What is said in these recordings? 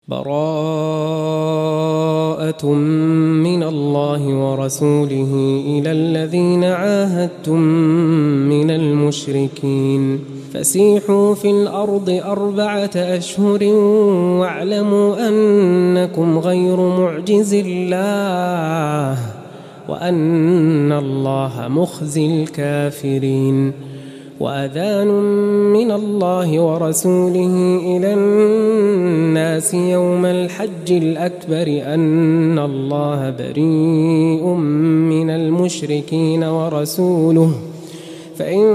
براءة من الله ورسوله إلى الذين عاهدتم من المشركين فسيحوا في الأرض 4 أشهر واعلموا أنكم غير معجز الله وأن الله مخزي الكافرين. وأذان من الله ورسوله إلى الناس يوم الحج الأكبر أن الله بريء من المشركين ورسوله فإن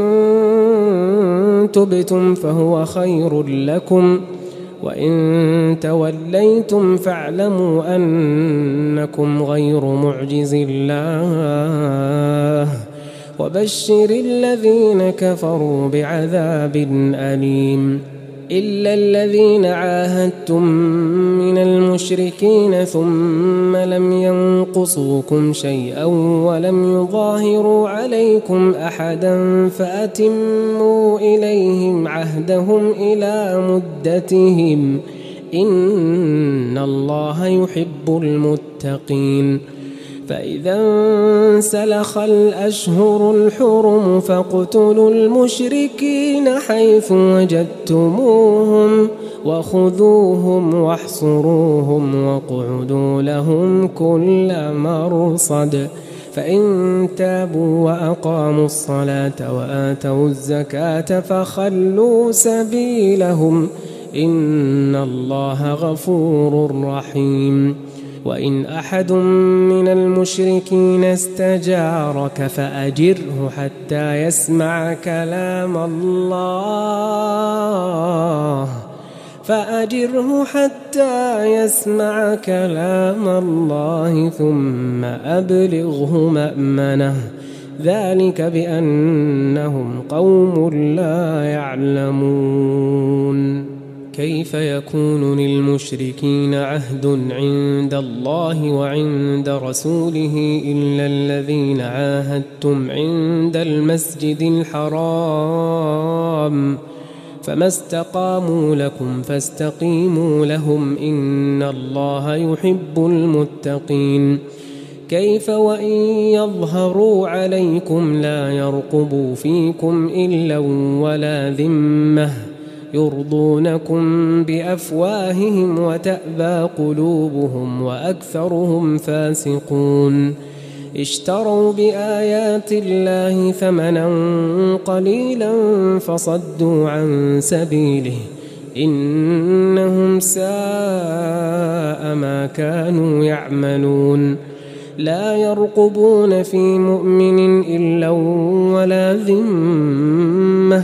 تبتم فهو خير لكم وإن توليتم فاعلموا أنكم غير معجز الله وبشر الذين كفروا بعذاب أليم. إلا الذين عاهدتم من المشركين ثم لم ينقصوكم شيئا ولم يظاهروا عليكم أحدا فأتموا إليهم عهدهم إلى مدتهم إن الله يحب المتقين. فإذا انسلخ الأشهر الحرم فاقتلوا المشركين حيث وجدتموهم وخذوهم واحصروهم واقعدوا لهم كل مرصد فإن تابوا وأقاموا الصلاة وآتوا الزكاة فخلوا سبيلهم إن الله غفور رحيم. وإن أحد من المشركين استجارك فأجره حتى يسمع كلام الله ثم أبلغه مأمنه ذلك بأنهم قوم لا يعلمون. كيف يكون للمشركين عهد عند الله وعند رسوله إلا الذين عاهدتم عند المسجد الحرام فما استقاموا لكم فاستقيموا لهم إن الله يحب المتقين. كيف وإن يظهروا عليكم لا يرقبوا فيكم إلا ولا ذمة يرضونكم بأفواههم وتأبى قلوبهم وأكثرهم فاسقون. اشتروا بآيات الله ثمنا قليلا فصدوا عن سبيله إنهم ساء ما كانوا يعملون. لا يرقبون في مؤمن إلا ولا ذمة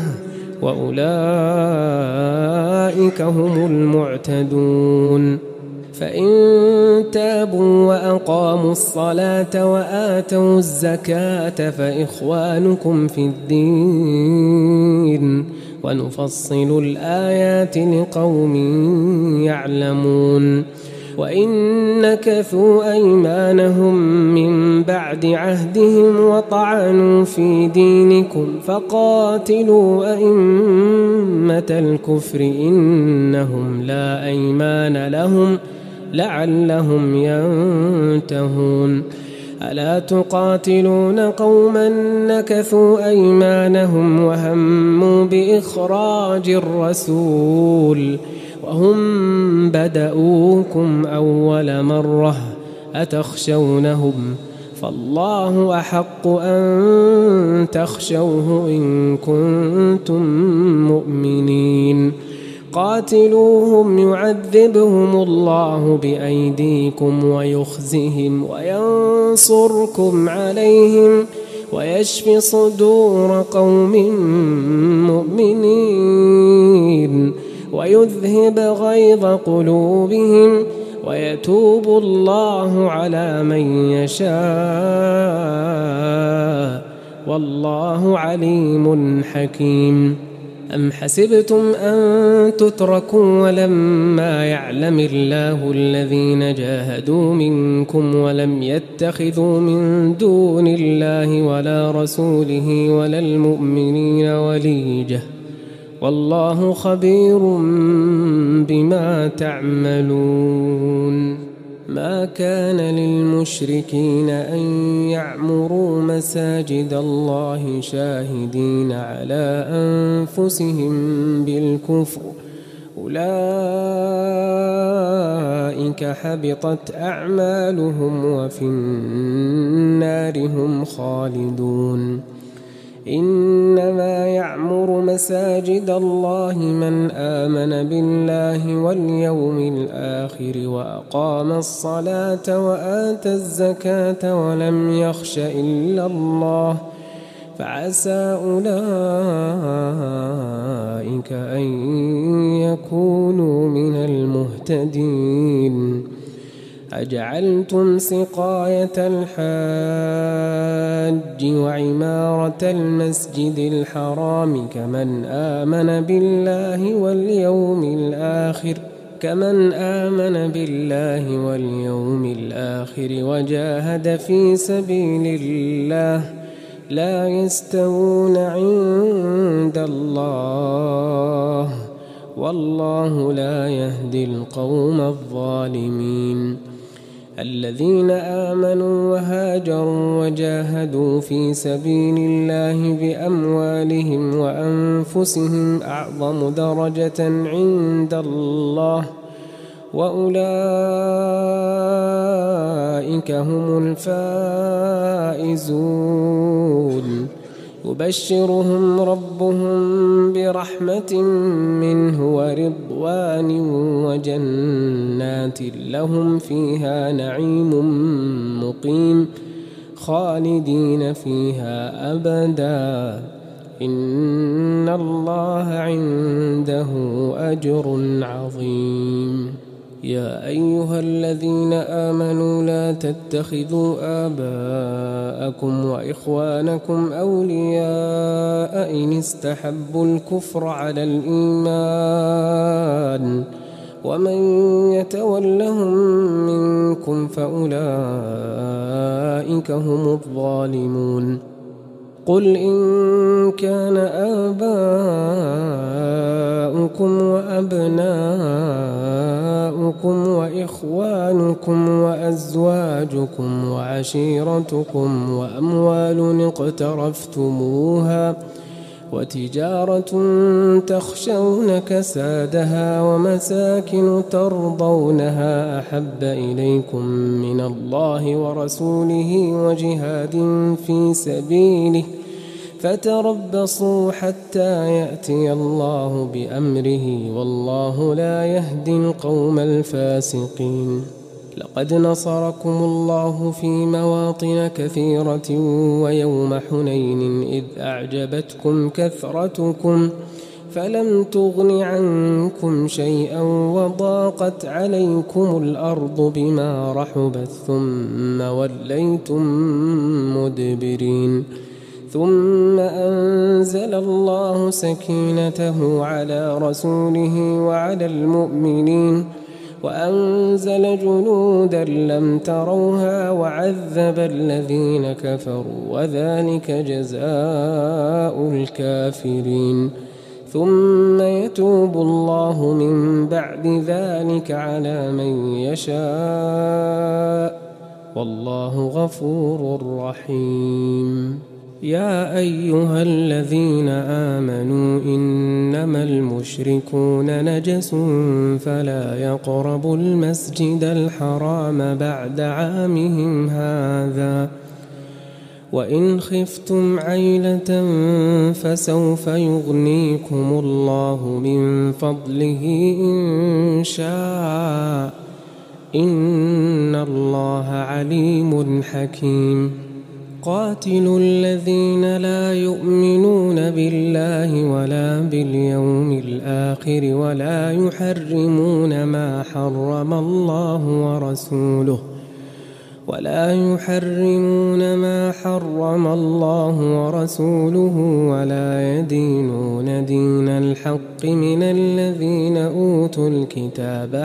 وأولئك هم المعتدون. فإن تابوا وأقاموا الصلاة وآتوا الزكاة فإخوانكم في الدين ونفصل الآيات لقوم يعلمون. وإن نكثوا أيمانهم من بعد عهدهم وطعنوا في دينكم فقاتلوا أئمة الكفر إنهم لا أيمان لهم لعلهم ينتهون. ألا تقاتلون قوما نكثوا أيمانهم وهموا بإخراج الرسول وهم بدؤوكم أول مرة أتخشونهم فالله أحق أن تخشوه إن كنتم مؤمنين. قاتلوهم يعذبهم الله بأيديكم ويخزهم وينصركم عليهم ويشف صدور قوم مؤمنين ويذهب غيظ قلوبهم ويتوب الله على من يشاء والله عليم حكيم. أم حسبتم أن تتركوا ولما يعلم الله الذين جاهدوا منكم ولم يتخذوا من دون الله ولا رسوله ولا المؤمنين وليجة والله خبير بما تعملون. ما كان للمشركين أن يعمروا مساجد الله شاهدين على أنفسهم بالكفر، أولئك حبطت أعمالهم وفي النار هم خالدون. إنما يعمر مساجد الله من آمن بالله واليوم الآخر وأقام الصلاة وآتى الزكاة ولم يخش إلا الله، فعسى أولئك أن يكونوا من المهتدين. أجعلتم سقاية الحاج وعمارة المسجد الحرام كمن آمن بالله واليوم الآخر وجاهد في سبيل الله لا يستوون عند الله، والله لا يهدي القوم الظالمين. الذين آمنوا وهاجروا وجاهدوا في سبيل الله بأموالهم وأنفسهم أعظم درجة عند الله، وأولئك هم الفائزون. يبشرهم ربهم برحمة منه ورضوان وجنات لهم فيها نعيم مقيم خالدين فيها أبدا، إن الله عنده أجر عظيم. يا أيها الذين آمنوا لا تتخذوا آباءكم وإخوانكم أولياء إن استحبوا الكفر على الإيمان، ومن يتولهم منكم فأولئك هم الظالمون. قل إن كان آباؤكم وأبناؤكم وإخوانكم وأزواجكم وعشيرتكم وأموال اقترفتموها وتجارة تخشون كسادها ومساكن ترضونها أحب إليكم من الله ورسوله وجهاد في سبيله فتربصوا حتى يأتي الله بأمره، والله لا يهدي القوم الفاسقين. لقد نصركم الله في مواطن كثيرة ويوم حنين إذ أعجبتكم كثرتكم فلم تغن عنكم شيئا وضاقت عليكم الأرض بما رحبت ثم وليتم مدبرين، ثم أنزل الله سكينته على رسوله وعلى المؤمنين وأنزل جنودا لم تروها وعذب الذين كفروا وذلك جزاء الكافرين. ثم يتوب الله من بعد ذلك على من يشاء، والله غفور رحيم. يا أيها الذين آمنوا إنما المشركون نجس فلا يقربوا المسجد الحرام بعد عامهم هذا، وإن خفتم عيلة فسوف يغنيكم الله من فضله إن شاء، إن الله عليم حكيم. قاتلوا الذين لا يؤمنون بالله ولا باليوم الآخر ولا يحرمون ما حرم الله ورسوله ولا يدينون دين الحق من الذين أوتوا الكتاب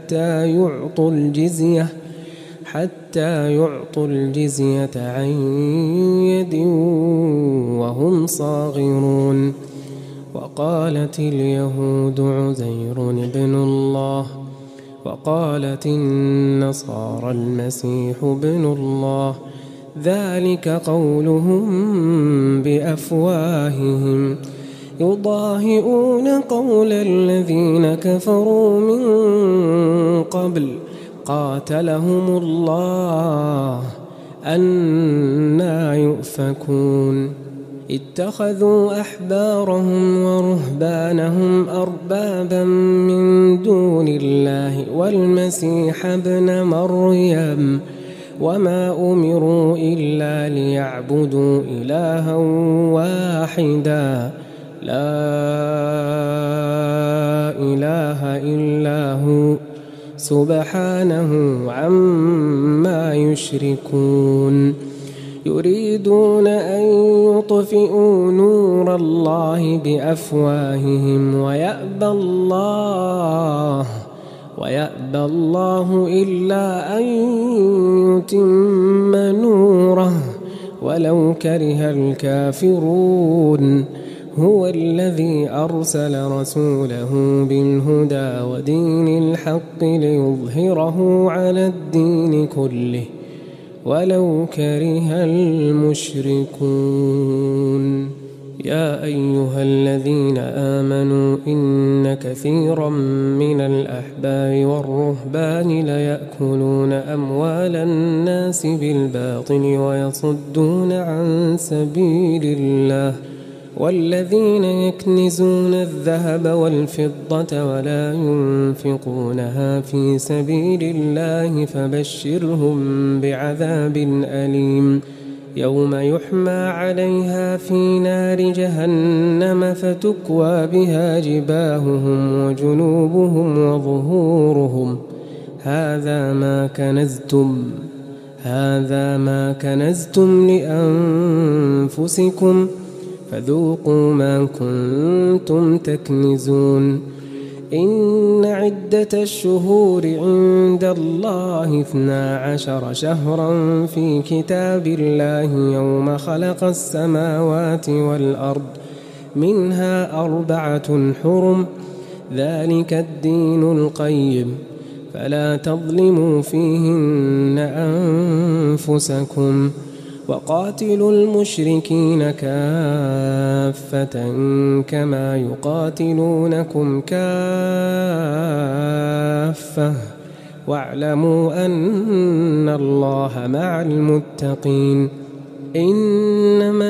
حتى يعطوا الجزية عن يد وهم صاغرون. وقالت اليهود عزير بن الله وقالت النصارى المسيح ابن الله ذلك قولهم بأفواههم يضاهئون قول الذين كفروا من قبل قاتلهم الله أنى يؤفكون اتخذوا أحبارهم ورهبانهم أربابا من دون الله والمسيح ابن مريم وما أمروا إلا ليعبدوا إلها واحدا لا إله إلا هو سبحانه عما يشركون يريدون أن يطفئوا نور الله بأفواههم ويأبى الله إلا أن يتم نوره ولو كره الكافرون هو الذي أرسل رسوله بالهدى ودين الحق ليظهره على الدين كله ولو كره المشركون يا أيها الذين آمنوا إن كثيرا من الأحبار والرهبان ليأكلون أموال الناس بالباطل ويصدون عن سبيل الله والذين يكنزون الذهب والفضة ولا ينفقونها في سبيل الله فبشرهم بعذاب أليم يوم يحمى عليها في نار جهنم فتكوى بها جباههم وجنوبهم وظهورهم هذا ما كنزتم لأنفسكم فذوقوا ما كنتم تكنزون إن عدة الشهور عند الله 12 شهرا في كتاب الله يوم خلق السماوات والأرض منها 4 حرم ذلك الدين القيم فلا تظلموا فيهن أنفسكم وقاتلوا المشركين كافة كما يقاتلونكم كافة واعلموا أن الله مع المتقين إنما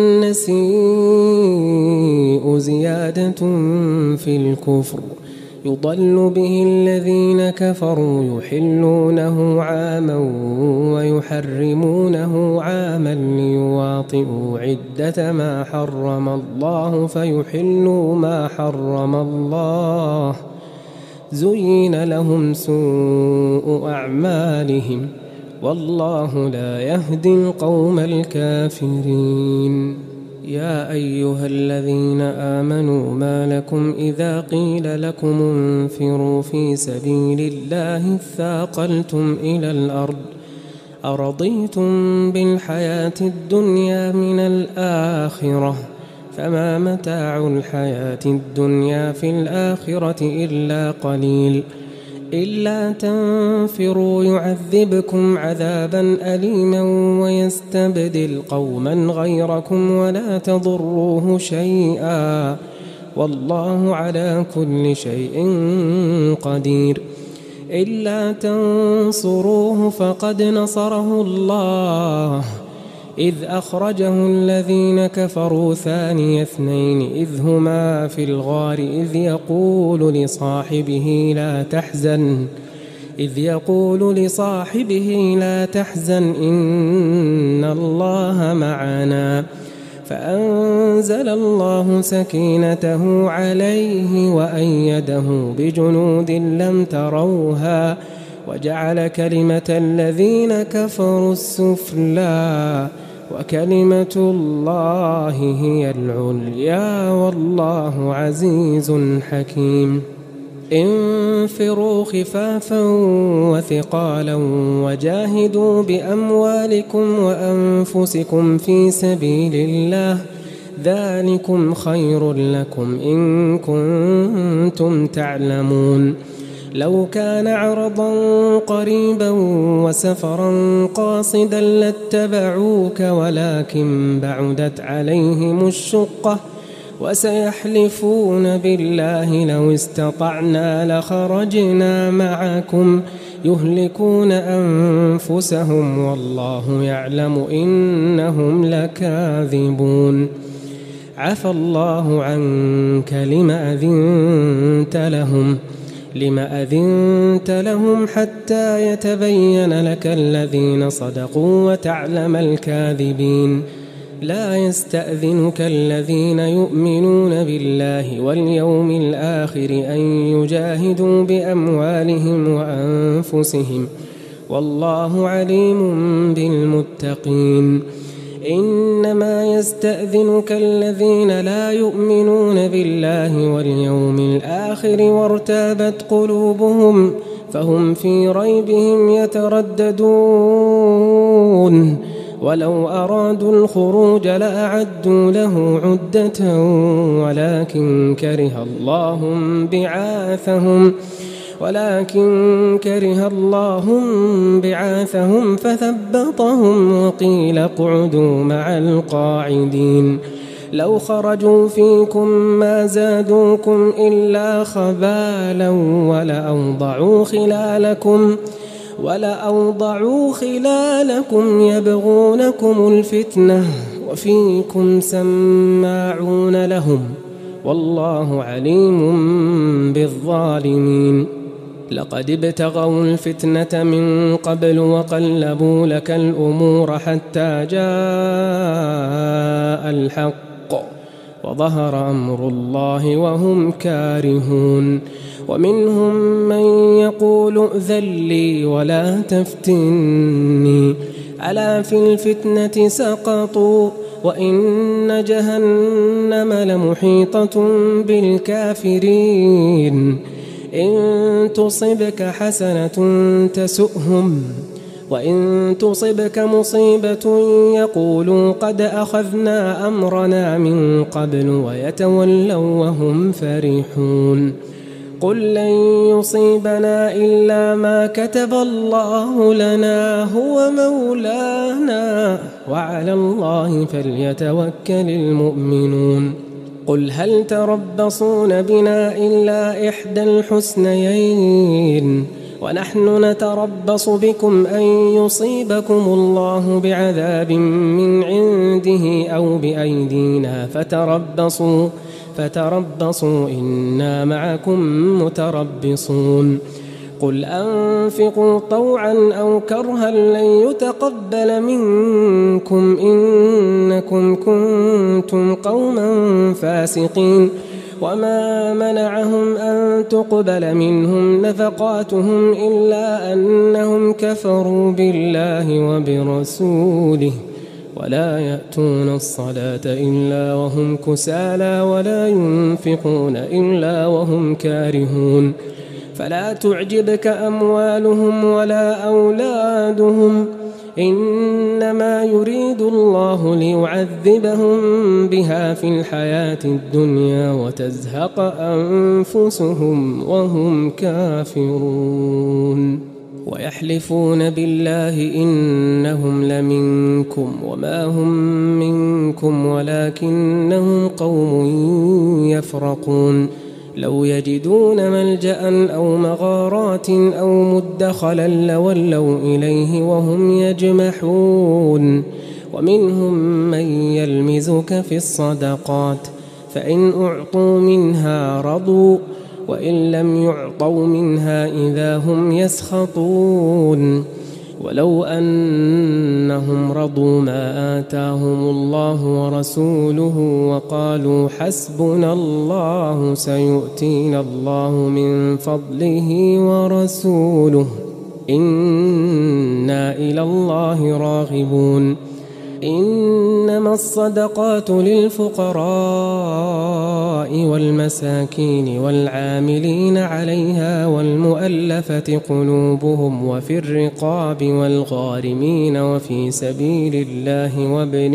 النسيء زيادة في الكفر يضل به الذين كفروا يحلونه عاما ويحرمونه عاما ليواطئوا عدة ما حرم الله فيحلوا ما حرم الله زين لهم سوء أعمالهم والله لا يهدي القوم الكافرين يا أيها الذين آمنوا ما لكم إذا قيل لكم انفروا في سبيل الله اثاقلتم إلى الأرض أرضيتم بالحياة الدنيا من الآخرة فما متاع الحياة الدنيا في الآخرة إلا قليل إلا تنفروا يعذبكم عذابا أليما ويستبدل قوما غيركم ولا تضروه شيئا والله على كل شيء قدير إلا تنصروه فقد نصره الله إذ أخرجه الذين كفروا ثاني اثنين إذ هما في الغار إذ يقول لصاحبه لا تحزن إن الله معنا فأنزل الله سكينته عليه وأيده بجنود لم تروها وجعل كلمة الذين كفروا السفلى وكلمة الله هي العليا والله عزيز حكيم انفروا خفافا وثقالا وجاهدوا بأموالكم وأنفسكم في سبيل الله ذلكم خير لكم إن كنتم تعلمون. لو كان عرضا قريبا وسفرا قاصدا لاتبعوك ولكن بعدت عليهم الشقة وسيحلفون بالله لو استطعنا لخرجنا معكم يهلكون أنفسهم والله يعلم إنهم لكاذبون. عفى الله عنك لما أذنت لهم حتى يتبين لك الذين صدقوا وتعلم الكاذبين. لا يستأذنك الذين يؤمنون بالله واليوم الآخر أن يجاهدوا بأموالهم وأنفسهم والله عليم بالمتقين. إنما يستأذنك الذين لا يؤمنون بالله واليوم الآخر وارتابت قلوبهم فهم في ريبهم يترددون. ولو أرادوا الخروج لأعدوا له عدة ولكن كره الله بعاثهم فثبطهم وقيل اقعدوا مع القاعدين. لو خرجوا فيكم ما زادوكم إلا خبالا ولأوضعوا خلالكم يبغونكم الفتنة وفيكم سماعون لهم والله عليم بالظالمين. لقد ابتغوا الفتنة من قبل وقلبوا لك الأمور حتى جاء الحق وظهر أمر الله وهم كارهون. ومنهم من يقول ائذن لي ولا تفتني ألا في الفتنة سقطوا وإن جهنم لمحيطة بالكافرين. إن تصبك حسنة تسؤهم وإن تصبك مصيبة يقولوا قد أخذنا أمرنا من قبل ويتولوا وهم فرحون. قل لن يصيبنا إلا ما كتب الله لنا هو مولانا وعلى الله فليتوكل المؤمنون. قل هل تربصون بنا إلا إحدى الحسنيين ونحن نتربص بكم أن يصيبكم الله بعذاب من عنده أو بأيدينا فتربصوا إنا معكم متربصون. قل أنفقوا طوعا أو كرها لن يتقبل منكم إنكم كنتم قوما فاسقين. وما منعهم أن تقبل منهم نفقاتهم إلا أنهم كفروا بالله وبرسوله ولا يأتون الصلاة إلا وهم كسالى ولا ينفقون إلا وهم كارهون. فلا تعجبك أموالهم ولا أولادهم إنما يريد الله ليعذبهم بها في الحياة الدنيا وتزهق أنفسهم وهم كافرون. ويحلفون بالله إنهم لمنكم وما هم منكم ولكنهم قوم يفرقون. لو يجدون ملجأ أو مغارات أو مدخلا لولوا إليه وهم يجمحون. ومنهم من يلمزك في الصدقات فإن أعطوا منها رضوا وإن لم يعطوا منها إذا هم يسخطون. ولو أنهم رضوا ما آتاهم الله ورسوله وقالوا حسبنا الله سيؤتينا الله من فضله ورسوله إنا إلى الله راغبون. إنما الصدقات للفقراء والمساكين والعاملين عليها والمؤلفة قلوبهم وفي الرقاب والغارمين وفي سبيل الله وابن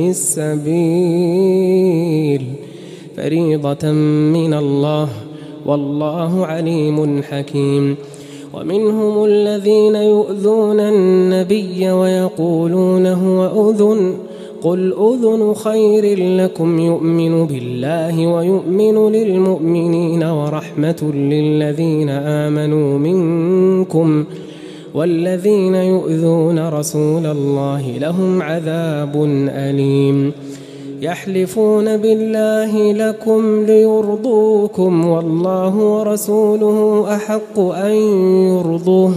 السبيل فريضة من الله والله عليم حكيم. ومنهم الذين يؤذون النبي ويقولون هو أذن قل أذن خير لكم يؤمن بالله ويؤمن للمؤمنين ورحمة للذين آمنوا منكم والذين يؤذون رسول الله لهم عذاب أليم. يحلفون بالله لكم ليرضوكم والله ورسوله أحق أن يرضوه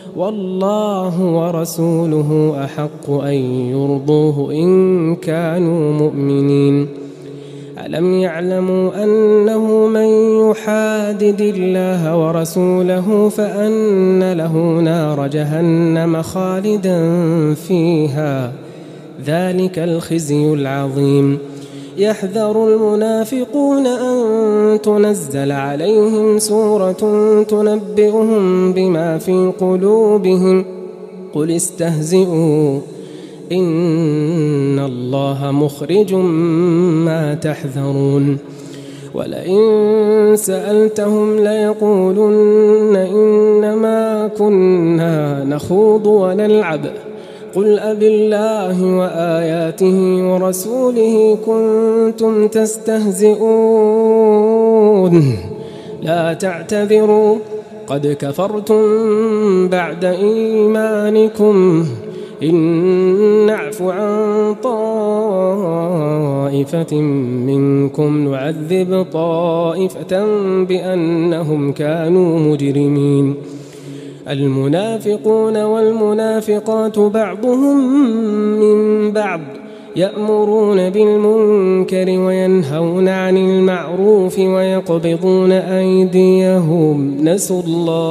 إن كانوا مؤمنين. ألم يعلموا أنه من يحادد الله ورسوله فأن له نار جهنم خالدا فيها ذلك الخزي العظيم. يحذر المنافقون أن تنزل عليهم سورة تنبئهم بما في قلوبهم قل استهزئوا إن الله مخرج ما تحذرون. ولئن سألتهم ليقولن إنما كنا نخوض ونلعب قل أبالله وآياته ورسوله كنتم تستهزئون لا تعتذروا قد كفرتم بعد إيمانكم إن نعف عن طائفة منكم نعذب طائفة بأنهم كانوا مجرمين. المنافقون والمنافقات بعضهم من بعض يأمرون بالمنكر وينهون عن المعروف ويقبضون أيديهم نسوا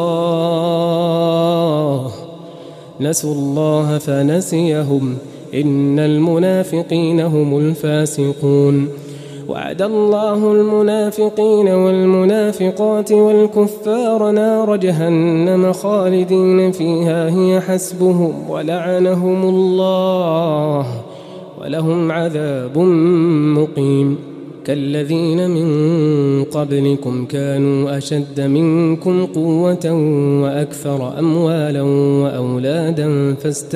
الله فنسيهم إن المنافقين هم الفاسقون. وعد الله المنافقين والمنافقات والكفار نار جهنم خالدين فيها هي حسبهم ولعنهم الله ولهم عذاب مقيم. كالذين من قبلكم كانوا أشد منكم قوة وأكثر أموالا وأولادا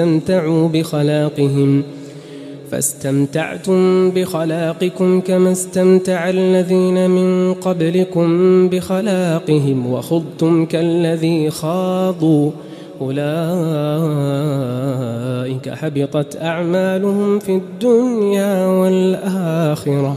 فاستمتعتم بخلاقكم كما استمتع الذين من قبلكم بخلاقهم وخضتم كالذي خاضوا أولئك حبطت أعمالهم في الدنيا والآخرة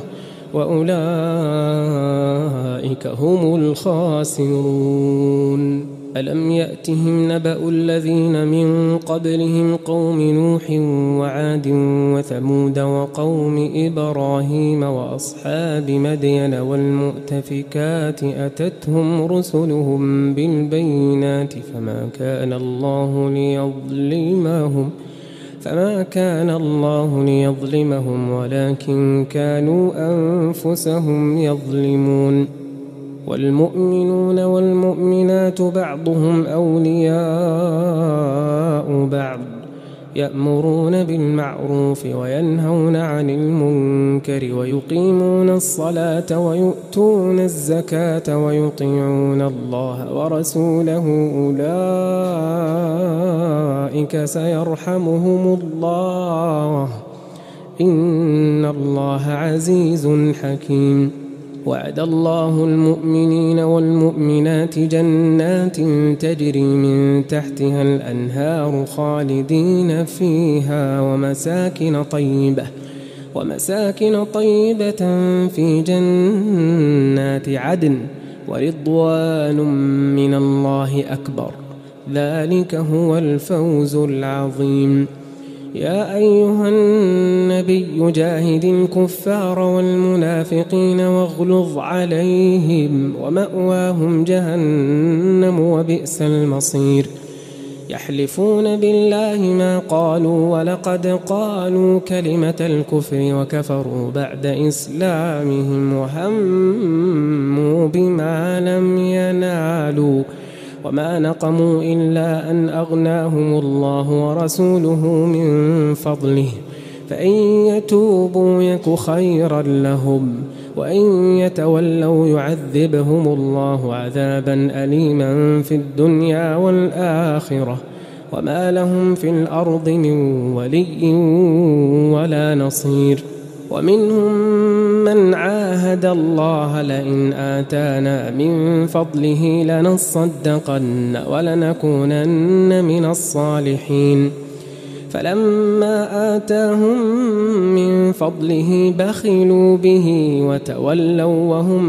وأولئك هم الخاسرون. ألم يأتهم نبأ الذين من قبلهم قوم نوح وعاد وثمود وقوم إبراهيم وأصحاب مدين والمؤتفكات أتتهم رسلهم بالبينات فما كان الله ليظلمهم ولكن كانوا أنفسهم يظلمون. والمؤمنون والمؤمنات بعضهم أولياء بعض يأمرون بالمعروف وينهون عن المنكر ويقيمون الصلاة ويؤتون الزكاة ويطيعون الله ورسوله أولئك سيرحمهم الله إن الله عزيز حكيم. وعد الله المؤمنين والمؤمنات جنات تجري من تحتها الأنهار خالدين فيها ومساكن طيبة في جنات عدن ورضوان من الله أكبر ذلك هو الفوز العظيم. يا أيها النبي جاهد الكفار والمنافقين واغلظ عليهم ومأواهم جهنم وبئس المصير. يحلفون بالله ما قالوا ولقد قالوا كلمة الكفر وكفروا بعد إسلامهم وهموا بما لم ينالوا وما نقموا إلا أن أغناهم الله ورسوله من فضله فإن يتوبوا يك خيرا لهم وإن يتولوا يعذبهم الله عذابا أليما في الدنيا والآخرة وما لهم في الأرض من ولي ولا نصير. ومنهم من عاهد الله لئن آتانا من فضله لنصدقن ولنكونن من الصالحين فلما آتاهم من فضله بخلوا به وتولوا وهم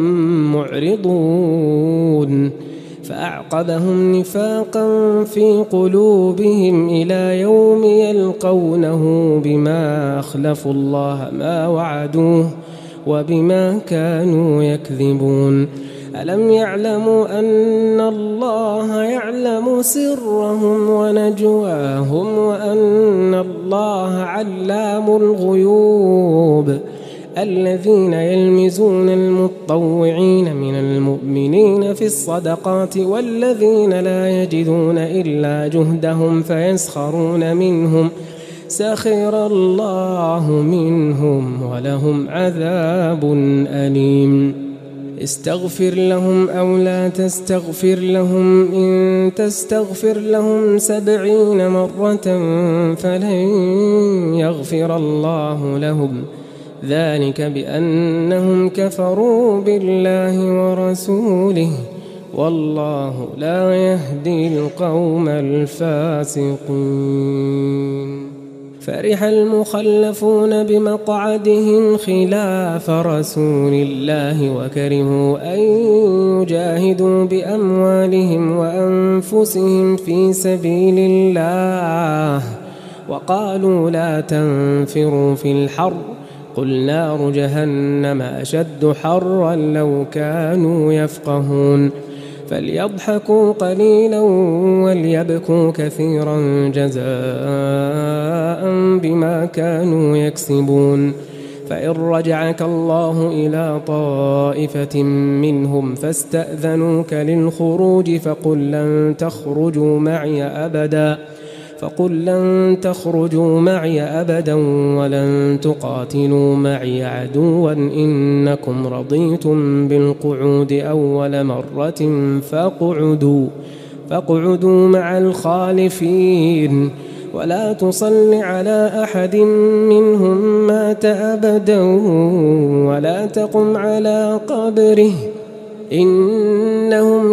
معرضون فأعقبهم نفاقا في قلوبهم إلى يوم يلقونه بما أخلفوا الله ما وعدوه وبما كانوا يكذبون. ألم يعلموا أن الله يعلم سرهم ونجواهم وأن الله علام الغيوب. الذين يلمزون المطوعين من المؤمنين في الصدقات والذين لا يجدون إلا جهدهم فيسخرون منهم سخر الله منهم ولهم عذاب أليم. استغفر لهم أو لا تستغفر لهم إن تستغفر لهم 70 مرة فلن يغفر الله لهم ذلك بأنهم كفروا بالله ورسوله والله لا يهدي القوم الفاسقين. فرح المخلفون بمقعدهم خلاف رسول الله وكرهوا أن يجاهدوا بأموالهم وأنفسهم في سبيل الله وقالوا لا تنفروا في الحر قل نار جهنم أشد حرا لو كانوا يفقهون فليضحكوا قليلا وليبكوا كثيرا جزاء بما كانوا يكسبون. فإن رجعك الله إلى طائفة منهم فاستأذنوك للخروج فقل لن تخرجوا معي أبدا ولن تقاتلوا معي عدوا إنكم رضيتم بالقعود أول مرة فاقعدوا مع الخالفين ولا تصل على أحد منهم مات أبدا ولا تقم على قبره إنهم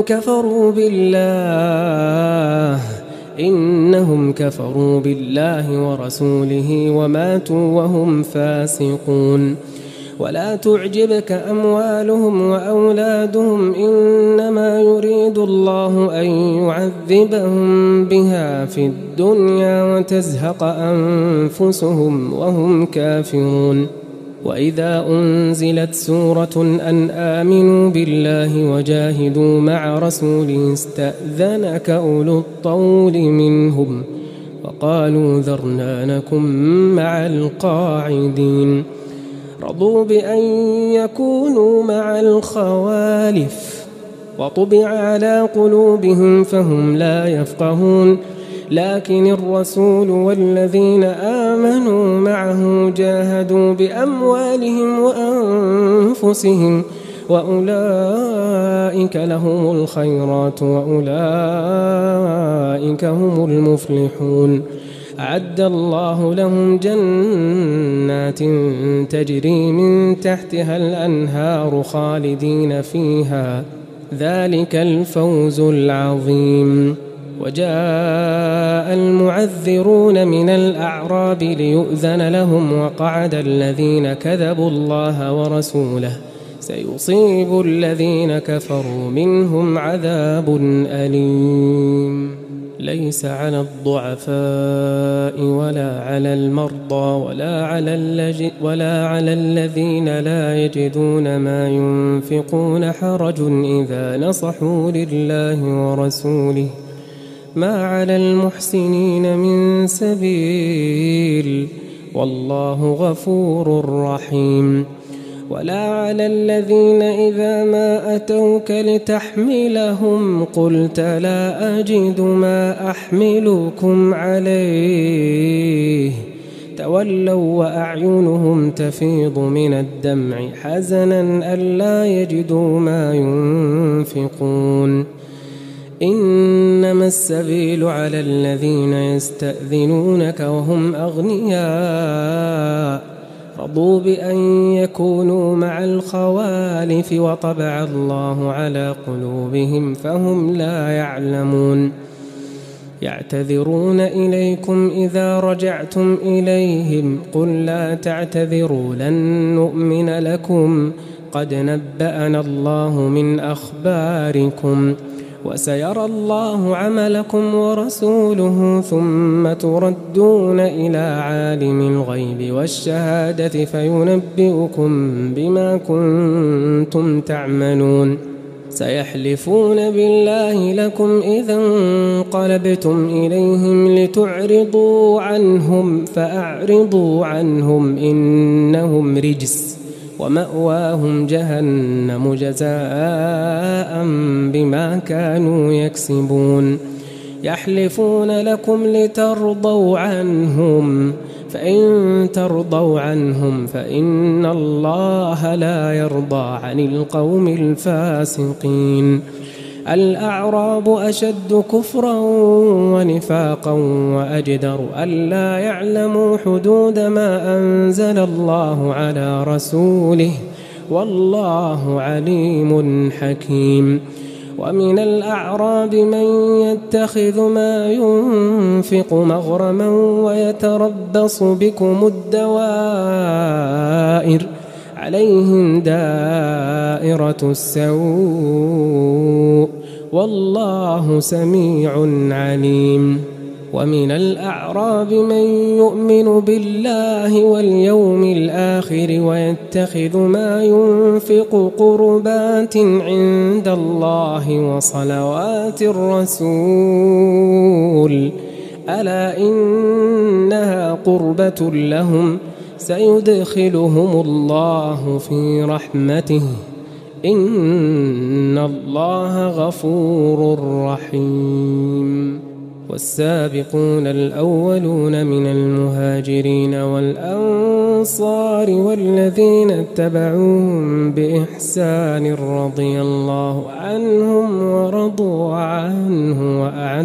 كفروا بالله ورسوله وماتوا وهم فاسقون. ولا تعجبك أموالهم وأولادهم إنما يريد الله أن يعذبهم بها في الدنيا وتزهق أنفسهم وهم كافرون. وإذا أنزلت سورة أن آمنوا بالله وجاهدوا مع رسوله استأذنك أولو الطول منهم وقالوا ذرنا نكن مع القاعدين رضوا بأن يكونوا مع الخوالف وطبع على قلوبهم فهم لا يفقهون لكن الرسول والذين آمنوا معه جاهدوا بأموالهم وأنفسهم وأولئك لهم الخيرات وأولئك هم المفلحون. أعد الله لهم جنات تجري من تحتها الأنهار خالدين فيها ذلك الفوز العظيم. وجاء المعذرون من الأعراب ليؤذن لهم وقعد الذين كذبوا الله ورسوله سيصيب الذين كفروا منهم عذاب أليم. ليس على الضعفاء ولا على المرضى ولا على الذين لا يجدون ما ينفقون حرج إذا نصحوا لله ورسوله ما على المحسنين من سبيل والله غفور رحيم. ولا على الذين إذا ما أتوك لتحملهم قلت لا أجد ما أحملكم عليه تولوا وأعينهم تفيض من الدمع حزنا ألا يجدوا ما ينفقون. إنما السبيل على الذين يستأذنونك وهم أغنياء رضوا بأن يكونوا مع الخوالف وطبع الله على قلوبهم فهم لا يعلمون. يعتذرون إليكم إذا رجعتم إليهم قل لا تعتذروا لن نؤمن لكم قد نبأنا الله من أخباركم وسيرى الله عملكم ورسوله ثم تردون إلى عالم الغيب والشهادة فينبئكم بما كنتم تعملون. سيحلفون بالله لكم إذا انقلبتم إليهم لتعرضوا عنهم فأعرضوا عنهم إنهم رجس ومأواهم جهنم جزاء بما كانوا يكسبون. يحلفون لكم لترضوا عنهم فإن ترضوا عنهم فإن الله لا يرضى عن القوم الفاسقين. الأعراب أشد كفرا ونفاقا وأجدر ألا يعلموا حدود ما أنزل الله على رسوله والله عليم حكيم. ومن الأعراب من يتخذ ما ينفق مغرما ويتربص بكم الدوائر عليهم دائرة السوء والله سميع عليم. ومن الأعراب من يؤمن بالله واليوم الآخر ويتخذ ما ينفق قربات عند الله وصلوات الرسول ألا إنها قربة لهم سيدخلهم الله في رحمته إن الله غفور رحيم. والسابقون الأولون من المهاجرين والأنصار والذين اتبعوهم بإحسان رضي الله عنهم ورضوا عنه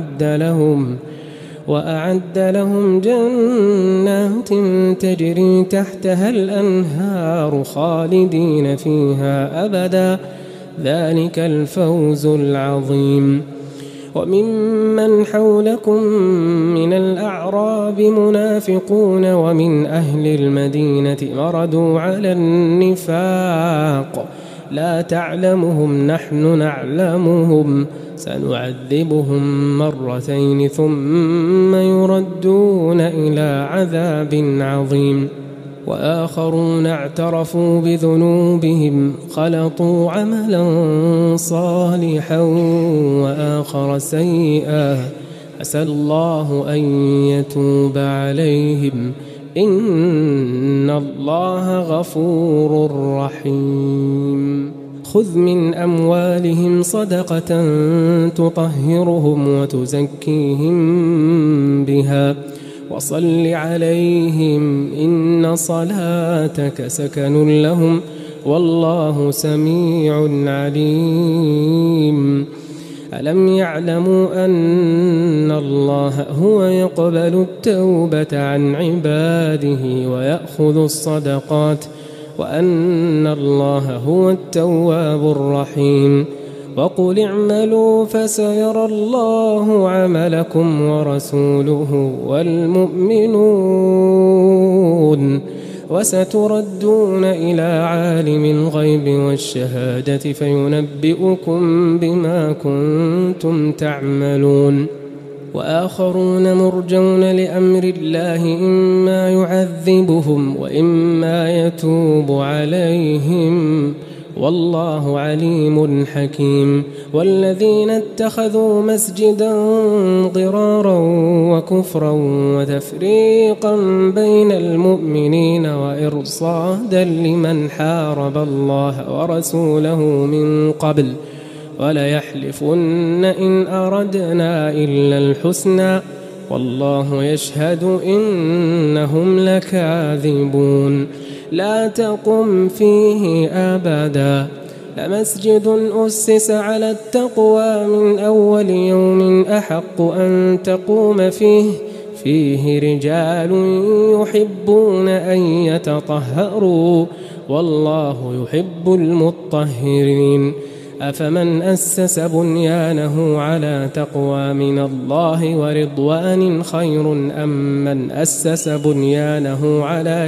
وأعد لهم جنات تجري تحتها الأنهار خالدين فيها أبدا ذلك الفوز العظيم. وممن حولكم من الأعراب منافقون ومن أهل المدينة مردوا على النفاق لا تعلمهم نحن نعلمهم سنعذبهم مرتين ثم يردون إلى عذاب عظيم. وآخرون اعترفوا بذنوبهم خلطوا عملا صالحا وآخر سيئا عسى الله أن يتوب عليهم إن الله غفور رحيم. خذ من أموالهم صدقة تطهرهم وتزكيهم بها وصل عليهم إن صلاتك سكن لهم والله سميع عليم. ألم يعلموا أن الله هو يقبل التوبة عن عباده ويأخذ الصدقات وأن الله هو التواب الرحيم. وقل اعملوا فسيرى الله عملكم ورسوله والمؤمنون وستردون إلى عالم الغيب والشهادة فينبئكم بما كنتم تعملون. وآخرون مرجون لأمر الله إما يعذبهم وإما يتوب عليهم والله عليم حكيم. والذين اتخذوا مسجدا ضرارا وكفرا وتفريقا بين المؤمنين وإرصادا لمن حارب الله ورسوله من قبل وليحلفن إن أردنا إلا الحسنى والله يشهد إنهم لكاذبون. لا تقم فيه أبدا لمسجد أسس على التقوى من أول يوم أحق أن تقوم فيه رجال يحبون أن يتطهروا والله يحب المطهرين. أفمن أسس بنيانه على تقوى من الله ورضوان خير أم من أسس بنيانه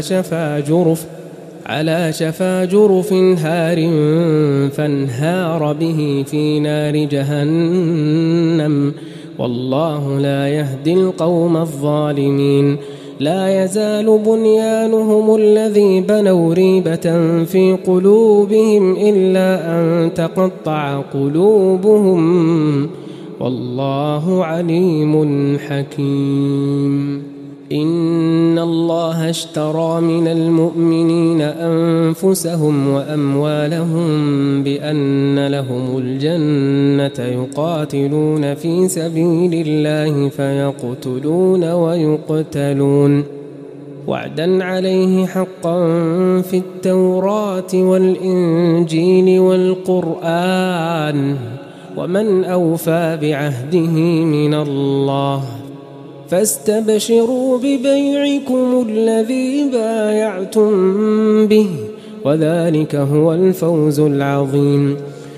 على شفا جرف هار فانهار به في نار جهنم والله لا يهدي القوم الظالمين. لا يزال بنيانهم الذي بنوا ريبة في قلوبهم إلا أن تقطع قلوبهم والله عليم حكيم. إن الله اشترى من المؤمنين أنفسهم وأموالهم بأن لهم الجنة يقاتلون في سبيل الله فيقتلون ويقتلون وعدا عليه حقا في التوراة والإنجيل والقرآن ومن أوفى بعهده من الله. فاستبشروا ببيعكم الذي بايعتم به وذلك هو الفوز العظيم.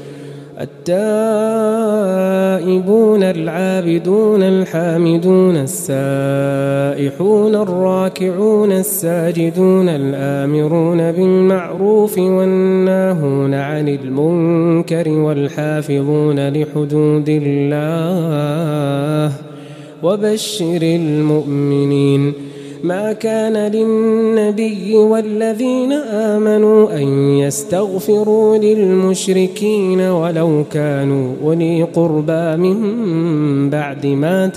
التائبون العابدون الحامدون السائحون الراكعون الساجدون الآمرون بالمعروف والناهون عن المنكر والحافظون لحدود الله وبشر المؤمنين. ما كان للنبي والذين آمنوا أن يستغفروا للمشركين ولو كانوا أولي قربى من بعد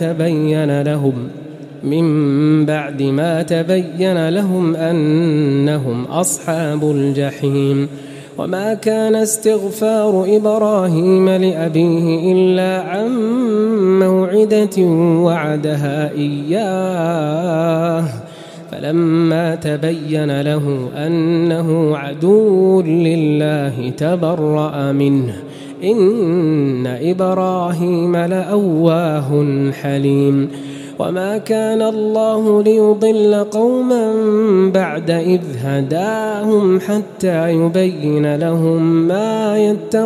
ما تبين لهم أنهم أصحاب الجحيم. وما كان استغفار إبراهيم لأبيه إلا عن موعدة وعدها إياه فلما تبين له أنه عدو لله تبرأ منه إن إبراهيم لأواه حليم. وما كان الله ليضل قوما بعد إذ هداهم حتى يبين لهم ما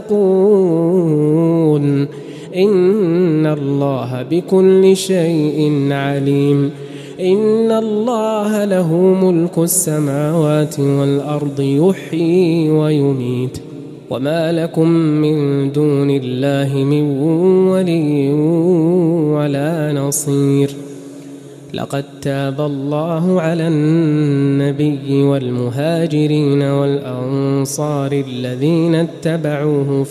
يتقون إن الله بكل شيء عليم. إن الله له ملك السماوات والأرض يحيي ويميت وما لكم من دون الله من ولي ولا نصير. لقد تاب الله على النبي والمهاجرين والأنصار الذين اتبعوه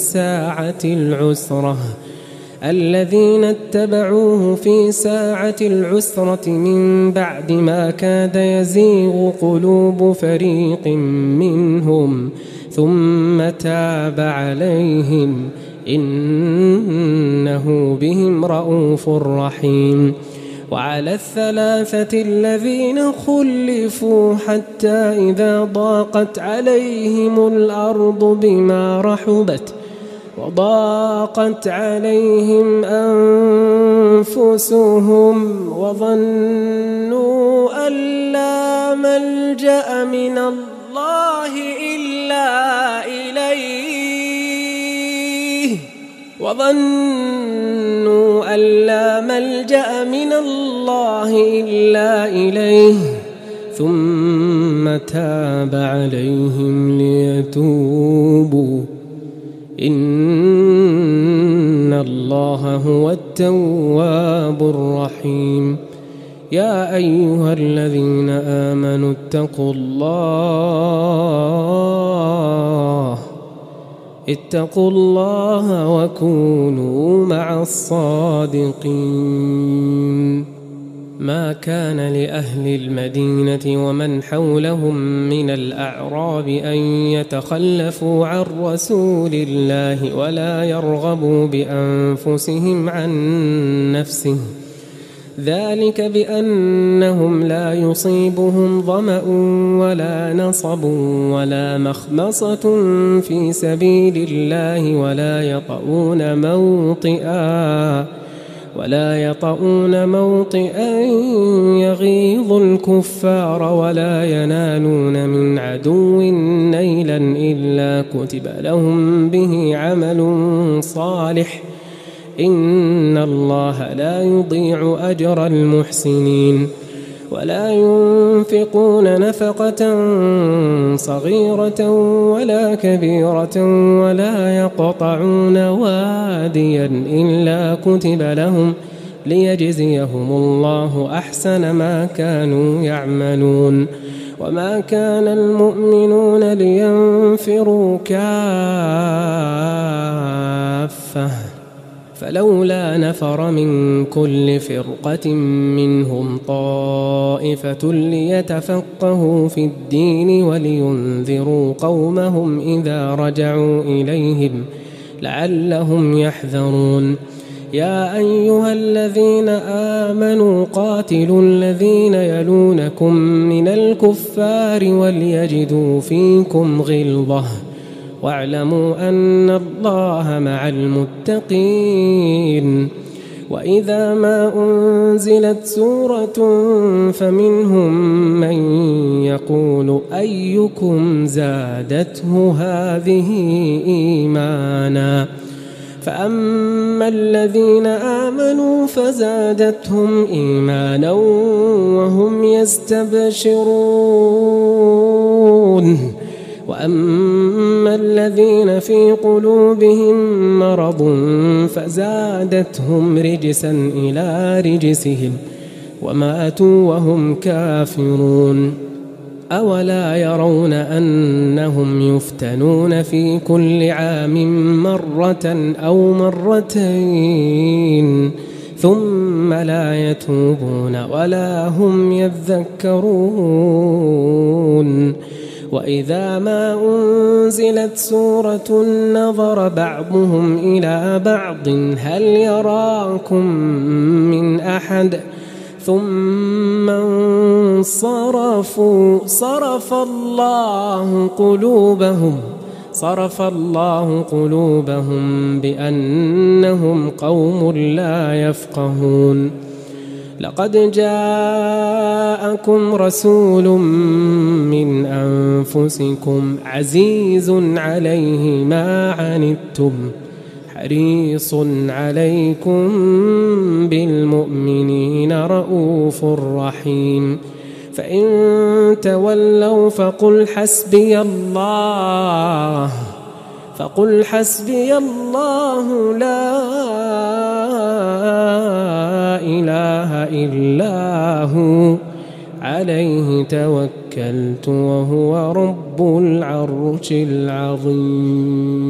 في ساعة العسرة من بعد ما كاد يزيغ قلوب فريق منهم ثم تاب عليهم إنه بهم رءوف رحيم. وعلى الثلاثة الذين خلفوا حتى إذا ضاقت عليهم الأرض بما رحبت وضاقت عليهم أنفسهم وظنوا أن لا ملجأ من الله إلا إليه ثم تاب عليهم ليتوبوا إن الله هو التواب الرحيم. يا أيها الذين آمنوا اتقوا الله اتقوا الله وكونوا مع الصادقين. ما كان لأهل المدينة ومن حولهم من الأعراب أن يتخلفوا عن رسول الله ولا يرغبوا بأنفسهم عن نفسه، ذلك بأنهم لا يصيبهم ظمأ ولا نصب ولا مخمصة في سبيل الله ولا يطؤون موطئا يغيظ الكفار ولا ينالون من عدو نيلا إلا كتب لهم به عمل صالح، إن الله لا يضيع أجر المحسنين. ولا ينفقون نفقة صغيرة ولا كبيرة ولا يقطعون واديا إلا كتب لهم ليجزيهم الله أحسن ما كانوا يعملون. وما كان المؤمنون لينفروا كافة، فلولا نفر من كل فرقة منهم طائفة ليتفقهوا في الدين ولينذروا قومهم إذا رجعوا إليهم لعلهم يحذرون. يا أيها الذين آمنوا قاتلوا الذين يلونكم من الكفار وليجدوا فيكم غلظة واعلموا أن الله مع المتقين. وإذا ما أنزلت سورة فمنهم من يقول أيكم زادته هذه إيمانا، فأما الذين آمنوا فزادتهم إيمانا وهم يستبشرون، وأما الذين في قلوبهم مرض فزادتهم رجسا إلى رجسهم وماتوا وهم كافرون. أولا يرون أنهم يفتنون في كل عام مرة أو مرتين ثم لا يتوبون ولا هم يذكرون؟ وإذا ما أنزلت سورة نظر بعضهم إلى بعض هل يراكم من أحد ثم انصرفوا صرف الله قلوبهم بأنهم قوم لا يفقهون. لقد جاءكم رسول من أنفسكم عزيز عليه ما عنتم حريص عليكم بالمؤمنين رؤوف رحيم. فإن تولوا فقل حسبي الله لا إله إلا هو عليه توكلت وهو رب العرش العظيم.